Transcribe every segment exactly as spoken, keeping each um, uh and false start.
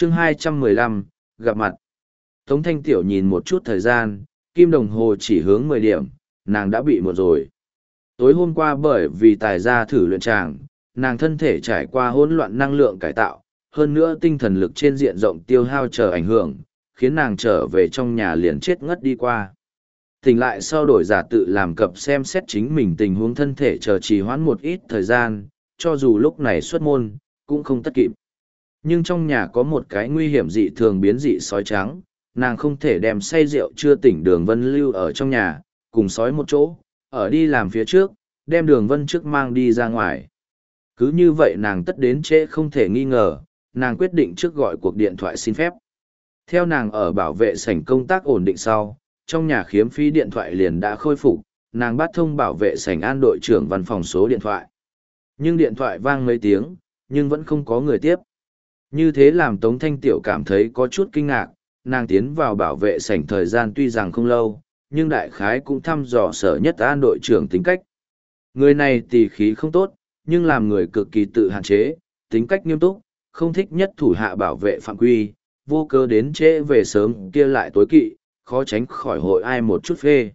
chương hai trăm mười lăm, gặp mặt. Tống Thanh Tiểu nhìn một chút thời gian, kim đồng hồ chỉ hướng mười điểm, nàng đã bị muộn rồi. Tối hôm qua bởi vì tài gia thử luyện tràng, nàng thân thể trải qua hỗn loạn năng lượng cải tạo, hơn nữa tinh thần lực trên diện rộng tiêu hao chờ ảnh hưởng, khiến nàng trở về trong nhà liền chết ngất đi qua. Tỉnh lại sau đổi giả tự làm cập xem xét chính mình tình huống thân thể chờ trì hoãn một ít thời gian, cho dù lúc này xuất môn, cũng không tất kịp. Nhưng trong nhà có một cái nguy hiểm dị thường biến dị sói trắng, nàng không thể đem say rượu chưa tỉnh Đường Vân lưu ở trong nhà, cùng sói một chỗ, ở đi làm phía trước, đem Đường Vân trước mang đi ra ngoài. Cứ như vậy nàng tất đến trễ không thể nghi ngờ, nàng quyết định trước gọi cuộc điện thoại xin phép. Theo nàng ở bảo vệ sảnh công tác ổn định sau, trong nhà khiếm phí điện thoại liền đã khôi phục, nàng bắt thông bảo vệ sảnh an đội trưởng văn phòng số điện thoại. Nhưng điện thoại vang mấy tiếng, nhưng vẫn không có người tiếp. Như thế làm Tống Thanh Tiểu cảm thấy có chút kinh ngạc, nàng tiến vào bảo vệ sảnh thời gian tuy rằng không lâu, nhưng đại khái cũng thăm dò sở nhất an đội trưởng tính cách. Người này tỉ khí không tốt, nhưng làm người cực kỳ tự hạn chế, tính cách nghiêm túc, không thích nhất thủ hạ bảo vệ phạm quy, vô cơ đến trễ về sớm kia lại tối kỵ, khó tránh khỏi hội ai một chút phê.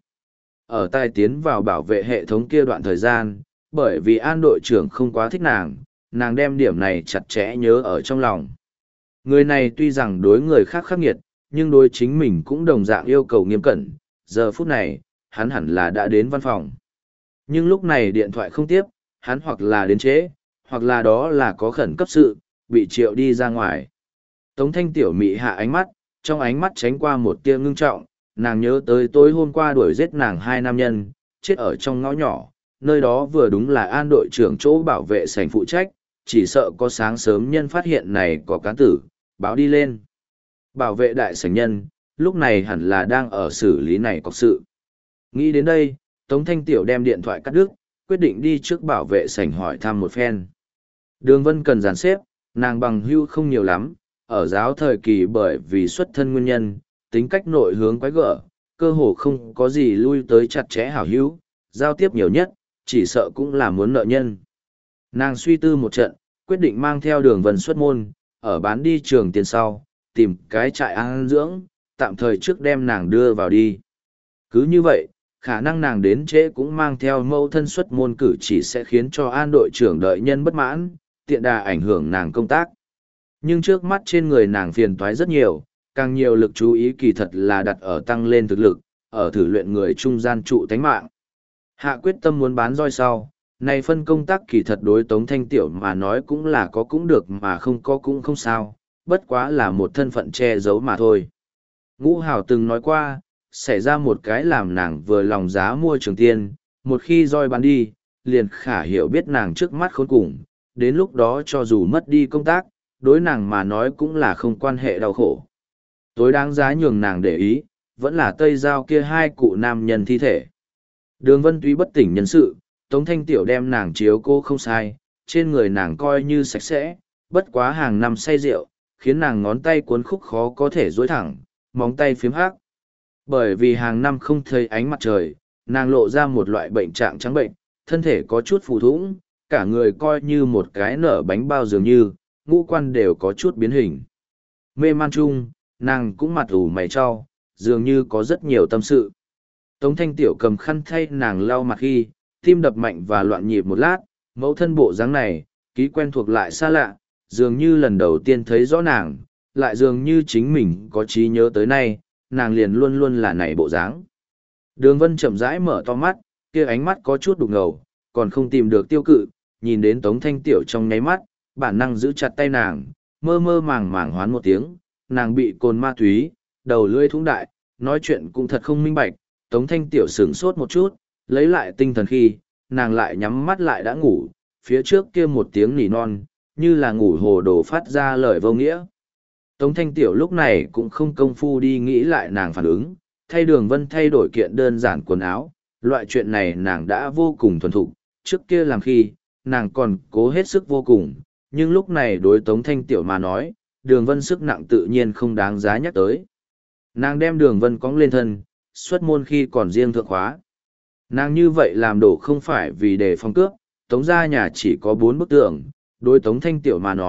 Ở tai tiến vào bảo vệ hệ thống kia đoạn thời gian, bởi vì an đội trưởng không quá thích nàng, nàng đem điểm này chặt chẽ nhớ ở trong lòng. Người này tuy rằng đối người khác khắc nghiệt, nhưng đối chính mình cũng đồng dạng yêu cầu nghiêm cẩn, giờ phút này, hắn hẳn là đã đến văn phòng. Nhưng lúc này điện thoại không tiếp, hắn hoặc là đến trễ, hoặc là đó là có khẩn cấp sự, bị triệu đi ra ngoài. Tống Thanh Tiểu mị hạ ánh mắt, trong ánh mắt tránh qua một tia ngưng trọng, nàng nhớ tới tối hôm qua đuổi giết nàng hai nam nhân, chết ở trong ngõ nhỏ, nơi đó vừa đúng là an đội trưởng chỗ bảo vệ sảnh phụ trách, chỉ sợ có sáng sớm nhân phát hiện này có cán tử, báo đi lên. Bảo vệ đại sảnh nhân, lúc này hẳn là đang ở xử lý này có sự. Nghĩ đến đây, Tống Thanh Tiểu đem điện thoại cắt đứt, quyết định đi trước bảo vệ sảnh hỏi thăm một phen. Đường Vân cần dàn xếp, nàng bằng hưu không nhiều lắm, ở giáo thời kỳ bởi vì xuất thân nguyên nhân, tính cách nội hướng quái gở, cơ hồ không có gì lui tới chặt chẽ hảo hữu, giao tiếp nhiều nhất, chỉ sợ cũng là muốn nợ nhân. Nàng suy tư một trận, quyết định mang theo Đường Vân xuất môn, ở bán đi trường tiền sau, tìm cái trại an dưỡng, tạm thời trước đem nàng đưa vào đi. Cứ như vậy, khả năng nàng đến trễ cũng mang theo mâu thân xuất môn cử chỉ sẽ khiến cho an đội trưởng đợi nhân bất mãn, tiện đà ảnh hưởng nàng công tác. Nhưng trước mắt trên người nàng phiền toái rất nhiều, càng nhiều lực chú ý kỳ thật là đặt ở tăng lên thực lực, ở thử luyện người trung gian trụ tánh mạng. Hạ quyết tâm muốn bán roi sau, này phân công tác kỳ thật đối Tống Thanh Tiểu mà nói cũng là có cũng được mà không có cũng không sao, bất quá là một thân phận che giấu mà thôi. Ngũ Hào từng nói qua, xảy ra một cái làm nàng vừa lòng giá mua trường tiên, một khi roi bán đi, liền khả hiểu biết nàng trước mắt khốn cùng, đến lúc đó cho dù mất đi công tác, đối nàng mà nói cũng là không quan hệ đau khổ. Tối đáng giá nhường nàng để ý, vẫn là Tây Giao kia hai cụ nam nhân thi thể. Đường Vân tuy bất tỉnh nhân sự, Tống Thanh Tiểu đem nàng chiếu cô không sai, trên người nàng coi như sạch sẽ, bất quá hàng năm say rượu, khiến nàng ngón tay cuốn khúc khó có thể duỗi thẳng, móng tay phiếm hắc. Bởi vì hàng năm không thấy ánh mặt trời, nàng lộ ra một loại bệnh trạng trắng bệnh, thân thể có chút phù thủng, cả người coi như một cái nở bánh bao dường như, ngũ quan đều có chút biến hình. Mê man chung, nàng cũng mặt ủ mày cho, dường như có rất nhiều tâm sự. Tống Thanh Tiểu cầm khăn thay nàng lau mặt khi, tim đập mạnh và loạn nhịp một lát, mẫu thân bộ dáng này, ký quen thuộc lại xa lạ, dường như lần đầu tiên thấy rõ nàng, lại dường như chính mình có trí nhớ tới nay, nàng liền luôn luôn là này bộ dáng. Đường Vân chậm rãi mở to mắt, kia ánh mắt có chút đục ngầu, còn không tìm được tiêu cự, nhìn đến Tống Thanh Tiểu trong nháy mắt, bản năng giữ chặt tay nàng, mơ mơ màng màng hoán một tiếng, nàng bị cồn ma túy, đầu lưỡi thúng đại, nói chuyện cũng thật không minh bạch, Tống Thanh Tiểu sửng sốt một chút, lấy lại tinh thần khi, nàng lại nhắm mắt lại đã ngủ, phía trước kia một tiếng nỉ non, như là ngủ hồ đồ phát ra lời vô nghĩa. Tống Thanh Tiểu lúc này cũng không công phu đi nghĩ lại nàng phản ứng, thay Đường Vân thay đổi kiện đơn giản quần áo, loại chuyện này nàng đã vô cùng thuần thục, trước kia làm khi, nàng còn cố hết sức vô cùng, nhưng lúc này đối Tống Thanh Tiểu mà nói, Đường Vân sức nặng tự nhiên không đáng giá nhắc tới. Nàng đem Đường Vân cõng lên thân, xuất môn khi còn riêng thượng khóa. Nàng như vậy làm đổ không phải vì để phòng cướp, Tống gia nhà chỉ có bốn bức tường, đối Tống Thanh Tiểu mà nói,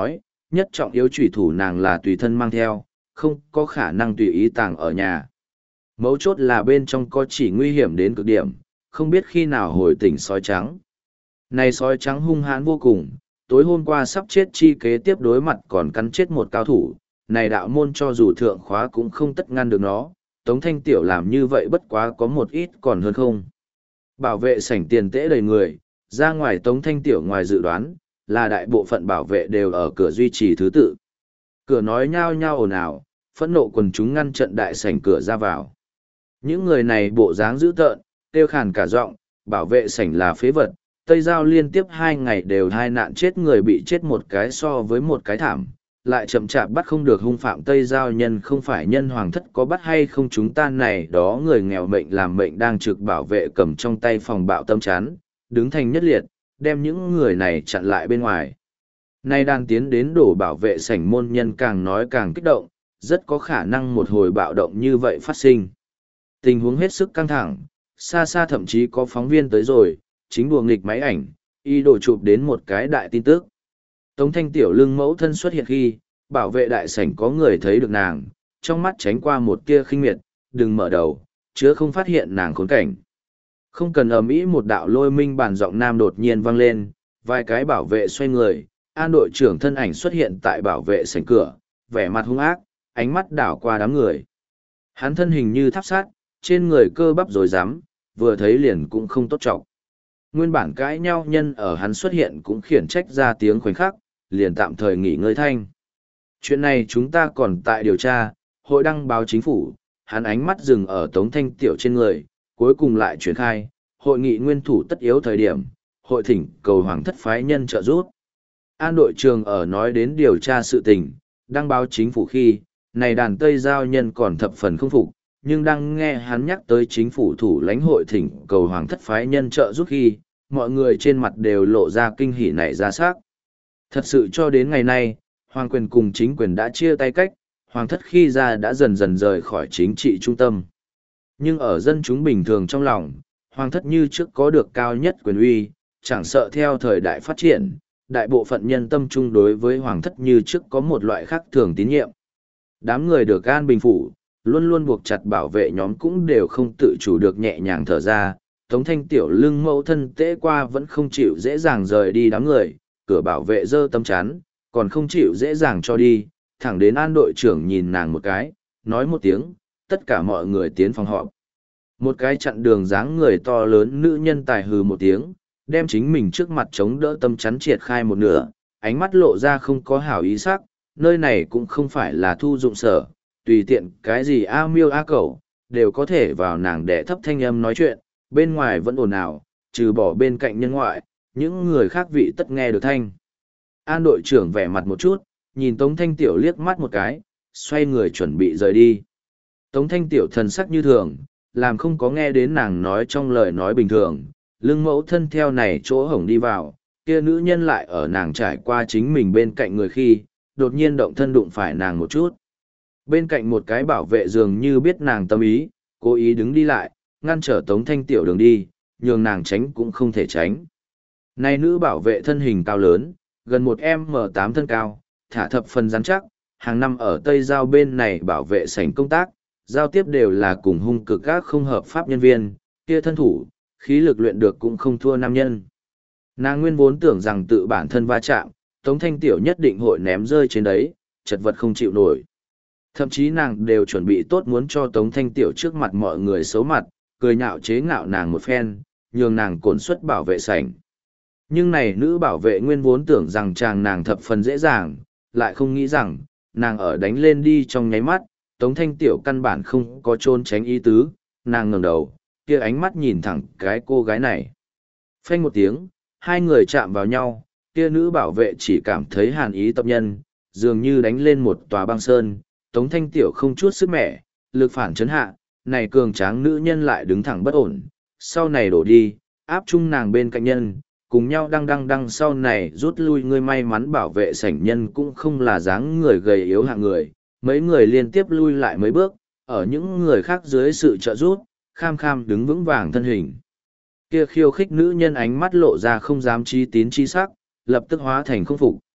nhất trọng yếu chủy thủ nàng là tùy thân mang theo, không có khả năng tùy ý tàng ở nhà. Mấu chốt là bên trong có chỉ nguy hiểm đến cực điểm, không biết khi nào hồi tỉnh sói trắng. Này sói trắng hung hãn vô cùng, tối hôm qua sắp chết chi kế tiếp đối mặt còn cắn chết một cao thủ, này đạo môn cho dù thượng khóa cũng không tất ngăn được nó, Tống Thanh Tiểu làm như vậy bất quá có một ít còn hơn không. Bảo vệ sảnh tiền tễ đầy người, ra ngoài Tống Thanh Tiểu ngoài dự đoán, là đại bộ phận bảo vệ đều ở cửa duy trì thứ tự. Cửa nói nhao nhao ồn ào, phẫn nộ quần chúng ngăn trận đại sảnh cửa ra vào. Những người này bộ dáng dữ tợn, kêu khàn cả giọng, bảo vệ sảnh là phế vật, Tây Giao liên tiếp hai ngày đều hai nạn chết người bị chết một cái so với một cái thảm, lại chậm chạp bắt không được hung phạm Tây Giao nhân không phải nhân hoàng thất có bắt hay không chúng ta này đó người nghèo mệnh làm mệnh đang trực bảo vệ cầm trong tay phòng bạo tâm chán, đứng thành nhất liệt, đem những người này chặn lại bên ngoài. Nay đang tiến đến đổ bảo vệ sảnh môn nhân càng nói càng kích động, rất có khả năng một hồi bạo động như vậy phát sinh. Tình huống hết sức căng thẳng, xa xa thậm chí có phóng viên tới rồi, chính đùa nghịch máy ảnh, y đổ chụp đến một cái đại tin tức. Tống Thanh Tiểu lưng mẫu thân xuất hiện khi, bảo vệ đại sảnh có người thấy được nàng, trong mắt tránh qua một tia khinh miệt, đừng mở đầu, chứa không phát hiện nàng khốn cảnh. Không cần ầm ĩ một đạo lôi minh bản giọng nam đột nhiên vang lên, vài cái bảo vệ xoay người, an đội trưởng thân ảnh xuất hiện tại bảo vệ sảnh cửa, vẻ mặt hung ác, ánh mắt đảo qua đám người. Hắn thân hình như tháp sát, trên người cơ bắp rồi dám, vừa thấy liền cũng không tốt trọng. Nguyên bản cãi nhau nhân ở hắn xuất hiện cũng khiển trách ra tiếng khoảnh khắc, liền tạm thời nghỉ ngơi thanh. Chuyện này chúng ta còn tại điều tra, hội đăng báo chính phủ, hắn ánh mắt dừng ở Tống Thanh Tiểu trên người, cuối cùng lại chuyển khai, hội nghị nguyên thủ tất yếu thời điểm, hội thỉnh cầu hoàng thất phái nhân trợ giúp. An đội trường ở nói đến điều tra sự tình, đăng báo chính phủ khi, này đàn Tây Giao nhân còn thập phần không phục, nhưng đang nghe hắn nhắc tới chính phủ thủ lãnh hội thỉnh cầu hoàng thất phái nhân trợ giúp khi, mọi người trên mặt đều lộ ra kinh hỉ này ra sắc. Thật sự cho đến ngày nay, hoàng quyền cùng chính quyền đã chia tay cách, hoàng thất khi ra đã dần dần rời khỏi chính trị trung tâm. Nhưng ở dân chúng bình thường trong lòng, hoàng thất như trước có được cao nhất quyền uy, chẳng sợ theo thời đại phát triển, đại bộ phận nhân tâm chung đối với hoàng thất như trước có một loại khác thường tín nhiệm. Đám người được an bình phủ, luôn luôn buộc chặt bảo vệ nhóm cũng đều không tự chủ được nhẹ nhàng thở ra, Tống Thanh Tiểu lưng mẫu thân tễ qua vẫn không chịu dễ dàng rời đi đám người, cửa bảo vệ dơ tâm chán, còn không chịu dễ dàng cho đi, thẳng đến an đội trưởng nhìn nàng một cái, nói một tiếng, tất cả mọi người tiến phòng họp. Một cái chặn đường dáng người to lớn nữ nhân tài hừ một tiếng, đem chính mình trước mặt chống đỡ tâm chắn triệt khai một nửa, ánh mắt lộ ra không có hảo ý sắc, nơi này cũng không phải là thu dụng sở, tùy tiện cái gì a miêu a cẩu, đều có thể vào nàng để thấp thanh âm nói chuyện, bên ngoài vẫn ồn ào, trừ bỏ bên cạnh nhân ngoại, những người khác vị tất nghe được thanh. An đội trưởng vẻ mặt một chút, nhìn Tống Thanh Tiểu liếc mắt một cái, xoay người chuẩn bị rời đi. Tống Thanh Tiểu thần sắc như thường, làm không có nghe đến nàng nói trong lời nói bình thường, lưng mẫu thân theo này chỗ hổng đi vào, kia nữ nhân lại ở nàng trải qua chính mình bên cạnh người khi, đột nhiên động thân đụng phải nàng một chút. Bên cạnh một cái bảo vệ dường như biết nàng tâm ý, cố ý đứng đi lại, ngăn trở Tống Thanh Tiểu đường đi, nhường nàng tránh cũng không thể tránh. Này nữ bảo vệ thân hình cao lớn, gần một em em tám thân cao, thả thập phần rắn chắc, hàng năm ở Tây Giao bên này bảo vệ sảnh công tác, giao tiếp đều là cùng hung cực các không hợp pháp nhân viên, kia thân thủ, khí lực luyện được cũng không thua nam nhân. Nàng nguyên vốn tưởng rằng tự bản thân va chạm, Tống Thanh Tiểu nhất định hội ném rơi trên đấy, chật vật không chịu nổi. Thậm chí nàng đều chuẩn bị tốt muốn cho Tống Thanh Tiểu trước mặt mọi người xấu mặt, cười nhạo chế ngạo nàng một phen, nhường nàng cổn suất bảo vệ sảnh. Nhưng này nữ bảo vệ nguyên vốn tưởng rằng chàng nàng thập phần dễ dàng, lại không nghĩ rằng, nàng ở đánh lên đi trong nháy mắt, Tống Thanh Tiểu căn bản không có trôn tránh ý tứ, nàng ngẩng đầu, kia ánh mắt nhìn thẳng cái cô gái này. Phanh một tiếng, hai người chạm vào nhau, kia nữ bảo vệ chỉ cảm thấy hàn ý tập nhân, dường như đánh lên một tòa băng sơn, Tống Thanh Tiểu không chút sức mẻ, lực phản chấn hạ, này cường tráng nữ nhân lại đứng thẳng bất ổn, sau này đổ đi, áp chung nàng bên cạnh nhân, cùng nhau đăng đăng đăng sau này rút lui người may mắn bảo vệ sảnh nhân cũng không là dáng người gầy yếu hạng người, mấy người liên tiếp lui lại mấy bước, ở những người khác dưới sự trợ giúp, kham kham đứng vững vàng thân hình. Kia khiêu khích nữ nhân ánh mắt lộ ra không dám chi tín chi sắc, lập tức hóa thành không phục,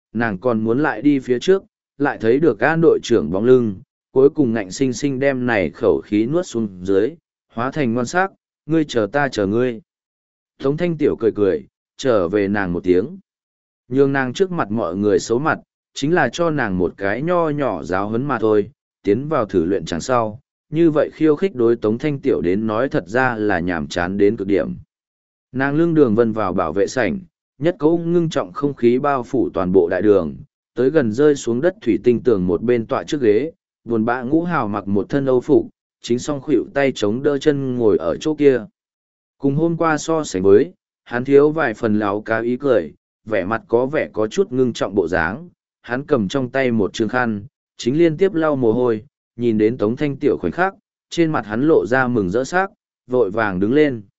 nàng còn muốn lại đi phía trước, lại thấy được An đội trưởng bóng lưng, cuối cùng ngạnh sinh sinh đem này khẩu khí nuốt xuống dưới, hóa thành ngon sắc, ngươi chờ ta chờ ngươi. Tống Thanh Tiểu cười cười, trở về nàng một tiếng. Nhường nàng trước mặt mọi người xấu mặt, chính là cho nàng một cái nho nhỏ giáo huấn mà thôi, tiến vào thử luyện chẳng sau. Như vậy khiêu khích đối Tống Thanh Tiểu đến nói thật ra là nhàm chán đến cực điểm. Nàng lưng đường vân vào bảo vệ sảnh, nhất cấu ngưng trọng không khí bao phủ toàn bộ đại đường, tới gần rơi xuống đất thủy tinh tường một bên tọa trước ghế, buồn bã Ngũ Hào mặc một thân âu phục, chính song khuỵu tay chống đỡ chân ngồi ở chỗ kia. Cùng hôm qua so sánh với, hắn thiếu vài phần láo cá ý cười, vẻ mặt có vẻ có chút ngưng trọng bộ dáng, hắn cầm trong tay một trường khăn, chính liên tiếp lau mồ hôi, nhìn đến Tống Thanh Tiểu khoảnh khắc, trên mặt hắn lộ ra mừng rỡ sắc, vội vàng đứng lên.